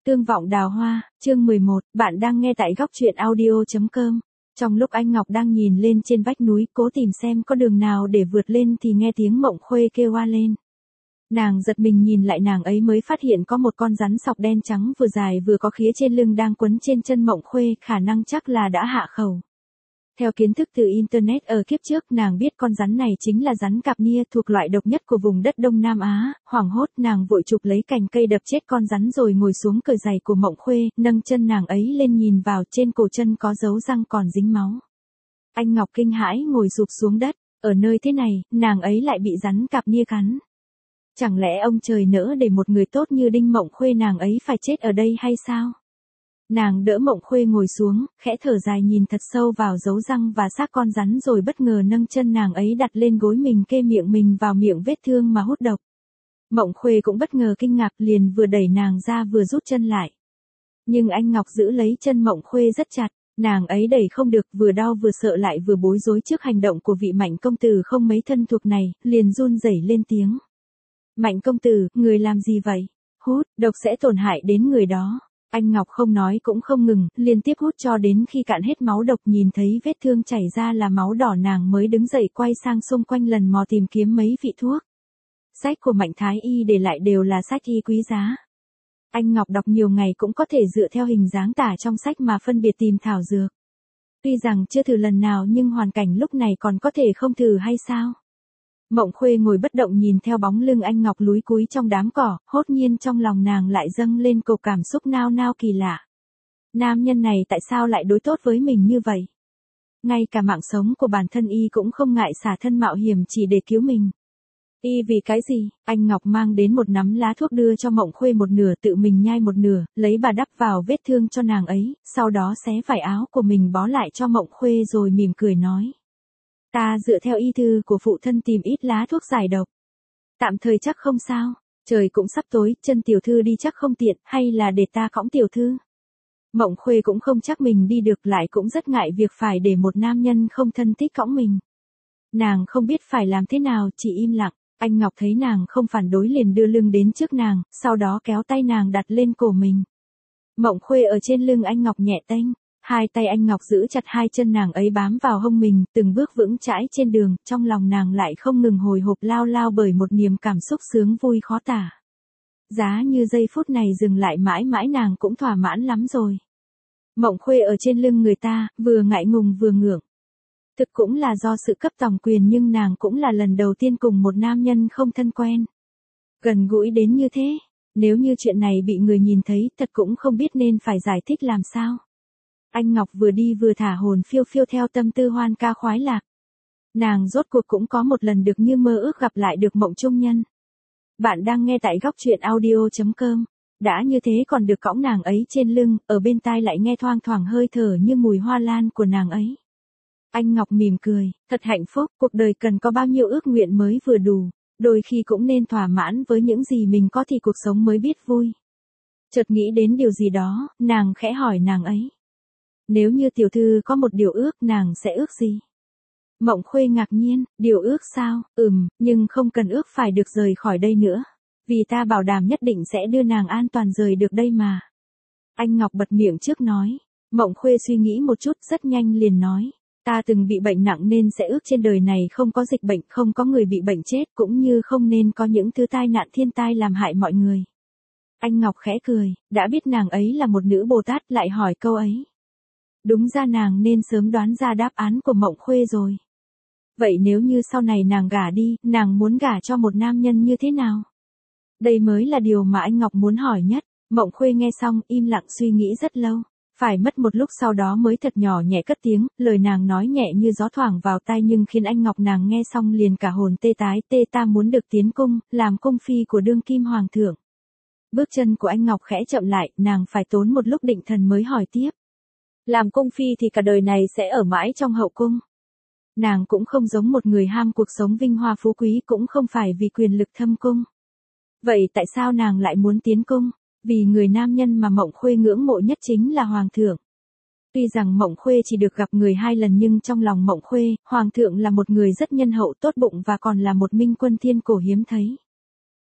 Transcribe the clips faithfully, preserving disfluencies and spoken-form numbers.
Tương vọng đào hoa, chương mười một, bạn đang nghe tại góc truyện audio chấm com. Trong lúc anh Ngọc đang nhìn lên trên vách núi cố tìm xem có đường nào để vượt lên thì nghe tiếng Mộng Khuê kêu oa lên. Nàng giật mình nhìn lại, nàng ấy mới phát hiện có một con rắn sọc đen trắng vừa dài vừa có khía trên lưng đang quấn trên chân Mộng Khuê, khả năng chắc là đã hạ khẩu. Theo kiến thức từ Internet ở kiếp trước, nàng biết con rắn này chính là rắn cạp nia, thuộc loại độc nhất của vùng đất Đông Nam Á. Hoảng hốt nàng vội chụp lấy cành cây đập chết con rắn rồi ngồi xuống cởi giày của Mộng Khuê, nâng chân nàng ấy lên nhìn vào, trên cổ chân có dấu răng còn dính máu. Anh Ngọc kinh hãi ngồi rụp xuống đất, ở nơi thế này, nàng ấy lại bị rắn cạp nia cắn. Chẳng lẽ ông trời nỡ để một người tốt như Đinh Mộng Khuê nàng ấy phải chết ở đây hay sao? Nàng đỡ Mộng Khuê ngồi xuống, khẽ thở dài nhìn thật sâu vào dấu răng và xác con rắn rồi bất ngờ nâng chân nàng ấy đặt lên gối mình, kê miệng mình vào miệng vết thương mà hút độc. Mộng Khuê cũng bất ngờ kinh ngạc, liền vừa đẩy nàng ra vừa rút chân lại. Nhưng anh Ngọc giữ lấy chân Mộng Khuê rất chặt, nàng ấy đẩy không được, vừa đau vừa sợ lại vừa bối rối trước hành động của vị Mạnh công tử không mấy thân thuộc này, liền run rẩy lên tiếng. Mạnh công tử, người làm gì vậy? Hút, độc sẽ tổn hại đến người đó. Anh Ngọc không nói cũng không ngừng, liên tiếp hút cho đến khi cạn hết máu độc, nhìn thấy vết thương chảy ra là máu đỏ nàng mới đứng dậy quay sang xung quanh lần mò tìm kiếm mấy vị thuốc. Sách của Mạnh Thái Y để lại đều là sách y quý giá. Anh Ngọc đọc nhiều ngày cũng có thể dựa theo hình dáng tả trong sách mà phân biệt tìm thảo dược. Tuy rằng chưa thử lần nào nhưng hoàn cảnh lúc này còn có thể không thử hay sao? Mộng Khuê ngồi bất động nhìn theo bóng lưng anh Ngọc lúi cúi trong đám cỏ, hốt nhiên trong lòng nàng lại dâng lên cột cảm xúc nao nao kỳ lạ. Nam nhân này tại sao lại đối tốt với mình như vậy? Ngay cả mạng sống của bản thân y cũng không ngại xả thân mạo hiểm chỉ để cứu mình. Y vì cái gì? Anh Ngọc mang đến một nắm lá thuốc đưa cho Mộng Khuê một nửa, tự mình nhai một nửa, lấy bà đắp vào vết thương cho nàng ấy, sau đó xé vải áo của mình bó lại cho Mộng Khuê rồi mỉm cười nói. Ta dựa theo y thư của phụ thân tìm ít lá thuốc giải độc. Tạm thời chắc không sao, trời cũng sắp tối, chân tiểu thư đi chắc không tiện, hay là để ta cõng tiểu thư? Mộng Khuê cũng không chắc mình đi được, lại cũng rất ngại việc phải để một nam nhân không thân thích cõng mình. Nàng không biết phải làm thế nào, chỉ im lặng. Anh Ngọc thấy nàng không phản đối liền đưa lưng đến trước nàng, sau đó kéo tay nàng đặt lên cổ mình. Mộng Khuê ở trên lưng anh Ngọc nhẹ tênh. Hai tay anh Ngọc giữ chặt hai chân nàng ấy bám vào hông mình, từng bước vững chãi trên đường, trong lòng nàng lại không ngừng hồi hộp lao lao bởi một niềm cảm xúc sướng vui khó tả. Giá như giây phút này dừng lại mãi mãi nàng cũng thỏa mãn lắm rồi. Mộng Khuê ở trên lưng người ta, vừa ngại ngùng vừa ngượng. Thực cũng là do sự cấp tòng quyền nhưng nàng cũng là lần đầu tiên cùng một nam nhân không thân quen. Gần gũi đến như thế, nếu như chuyện này bị người nhìn thấy thật cũng không biết nên phải giải thích làm sao. Anh Ngọc vừa đi vừa thả hồn phiêu phiêu theo tâm tư hoan ca khoái lạc. Nàng rốt cuộc cũng có một lần được như mơ ước gặp lại được Mộng Trung Nhân. Bạn đang nghe tại góc truyện audio chấm com. Đã như thế còn được cõng nàng ấy trên lưng, ở bên tai lại nghe thoang thoảng hơi thở như mùi hoa lan của nàng ấy. Anh Ngọc mỉm cười, thật hạnh phúc, cuộc đời cần có bao nhiêu ước nguyện mới vừa đủ, đôi khi cũng nên thỏa mãn với những gì mình có thì cuộc sống mới biết vui. Chợt nghĩ đến điều gì đó, nàng khẽ hỏi nàng ấy. Nếu như tiểu thư có một điều ước, nàng sẽ ước gì? Mộng Khuê ngạc nhiên, điều ước sao? Ừm, nhưng không cần ước phải được rời khỏi đây nữa. Vì ta bảo đảm nhất định sẽ đưa nàng an toàn rời được đây mà. Anh Ngọc bật miệng trước nói. Mộng Khuê suy nghĩ một chút rất nhanh liền nói. Ta từng bị bệnh nặng nên sẽ ước trên đời này không có dịch bệnh, không có người bị bệnh chết, cũng như không nên có những thứ tai nạn thiên tai làm hại mọi người. Anh Ngọc khẽ cười, đã biết nàng ấy là một nữ Bồ Tát lại hỏi câu ấy. Đúng ra nàng nên sớm đoán ra đáp án của Mộng Khuê rồi. Vậy nếu như sau này nàng gả đi, nàng muốn gả cho một nam nhân như thế nào? Đây mới là điều mà anh Ngọc muốn hỏi nhất. Mộng Khuê nghe xong im lặng suy nghĩ rất lâu. Phải mất một lúc sau đó mới thật nhỏ nhẹ cất tiếng, lời nàng nói nhẹ như gió thoảng vào tai nhưng khiến anh Ngọc nàng nghe xong liền cả hồn tê tái tê. Ta muốn được tiến cung, làm cung phi của đương kim hoàng thượng. Bước chân của anh Ngọc khẽ chậm lại, nàng phải tốn một lúc định thần mới hỏi tiếp. Làm cung phi thì cả đời này sẽ ở mãi trong hậu cung. Nàng cũng không giống một người ham cuộc sống vinh hoa phú quý, cũng không phải vì quyền lực thâm cung. Vậy tại sao nàng lại muốn tiến cung? Vì người nam nhân mà Mộng Khuê ngưỡng mộ nhất chính là hoàng thượng. Tuy rằng Mộng Khuê chỉ được gặp người hai lần nhưng trong lòng Mộng Khuê, hoàng thượng là một người rất nhân hậu tốt bụng và còn là một minh quân thiên cổ hiếm thấy.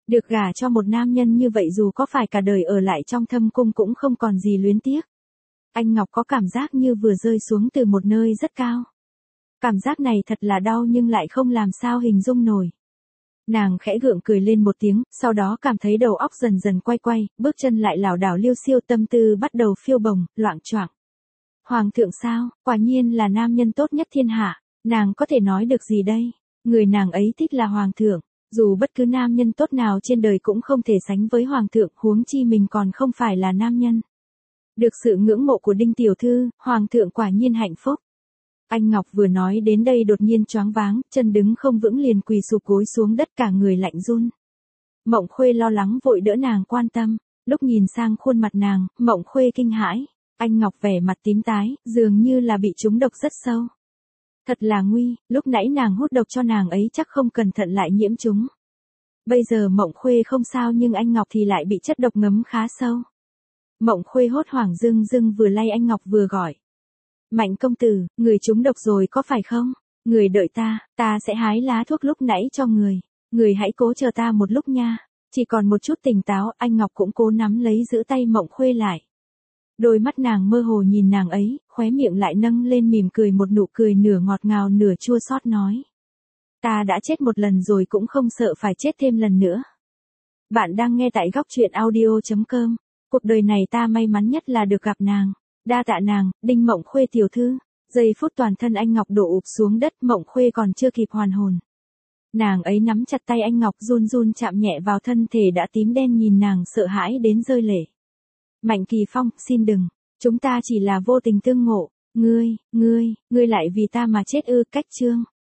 Được gả cho một nam nhân như vậy dù có phải cả đời ở lại trong thâm cung cũng không còn gì luyến tiếc. Anh Ngọc có cảm giác như vừa rơi xuống từ một nơi rất cao. Cảm giác này thật là đau nhưng lại không làm sao hình dung nổi. Nàng khẽ gượng cười lên một tiếng, sau đó cảm thấy đầu óc dần dần quay quay, bước chân lại lảo đảo liêu xiêu, tâm tư bắt đầu phiêu bồng, loạng choạng. Hoàng thượng sao, quả nhiên là nam nhân tốt nhất thiên hạ, nàng có thể nói được gì đây? Người nàng ấy thích là hoàng thượng, dù bất cứ nam nhân tốt nào trên đời cũng không thể sánh với hoàng thượng, huống chi mình còn không phải là nam nhân. Được sự ngưỡng mộ của Đinh tiểu thư, hoàng thượng quả nhiên hạnh phúc. Anh Ngọc vừa nói đến đây đột nhiên choáng váng, chân đứng không vững liền quỳ sụp gối xuống đất, cả người lạnh run. Mộng Khuê lo lắng vội đỡ nàng quan tâm, lúc nhìn sang khuôn mặt nàng, Mộng Khuê kinh hãi, anh Ngọc vẻ mặt tím tái, dường như là bị trúng độc rất sâu. Thật là nguy, lúc nãy nàng hút độc cho nàng ấy chắc không cẩn thận lại nhiễm chúng. Bây giờ Mộng Khuê không sao nhưng anh Ngọc thì lại bị chất độc ngấm khá sâu. Mộng Khuê hốt hoảng dưng dưng vừa lay anh Ngọc vừa gọi. Mạnh công tử, người trúng độc rồi có phải không? Người đợi ta, ta sẽ hái lá thuốc lúc nãy cho người. Người hãy cố chờ ta một lúc nha. Chỉ còn một chút tỉnh táo, anh Ngọc cũng cố nắm lấy giữ tay Mộng Khuê lại. Đôi mắt nàng mơ hồ nhìn nàng ấy, khóe miệng lại nâng lên mỉm cười, một nụ cười nửa ngọt ngào nửa chua xót nói. Ta đã chết một lần rồi cũng không sợ phải chết thêm lần nữa. Bạn đang nghe tại góc truyện audio chấm com. Cuộc đời này ta may mắn nhất là được gặp nàng. Đa tạ nàng, Đinh Mộng Khuê tiểu thư. Giây phút toàn thân anh Ngọc đổ ụp xuống đất, Mộng Khuê còn chưa kịp hoàn hồn. Nàng ấy nắm chặt tay anh Ngọc run run chạm nhẹ vào thân thể đã tím đen, nhìn nàng sợ hãi đến rơi lệ. Mạnh Kỳ Phong, xin đừng, chúng ta chỉ là vô tình tương ngộ, ngươi, ngươi, ngươi lại vì ta mà chết ư? Cách chương.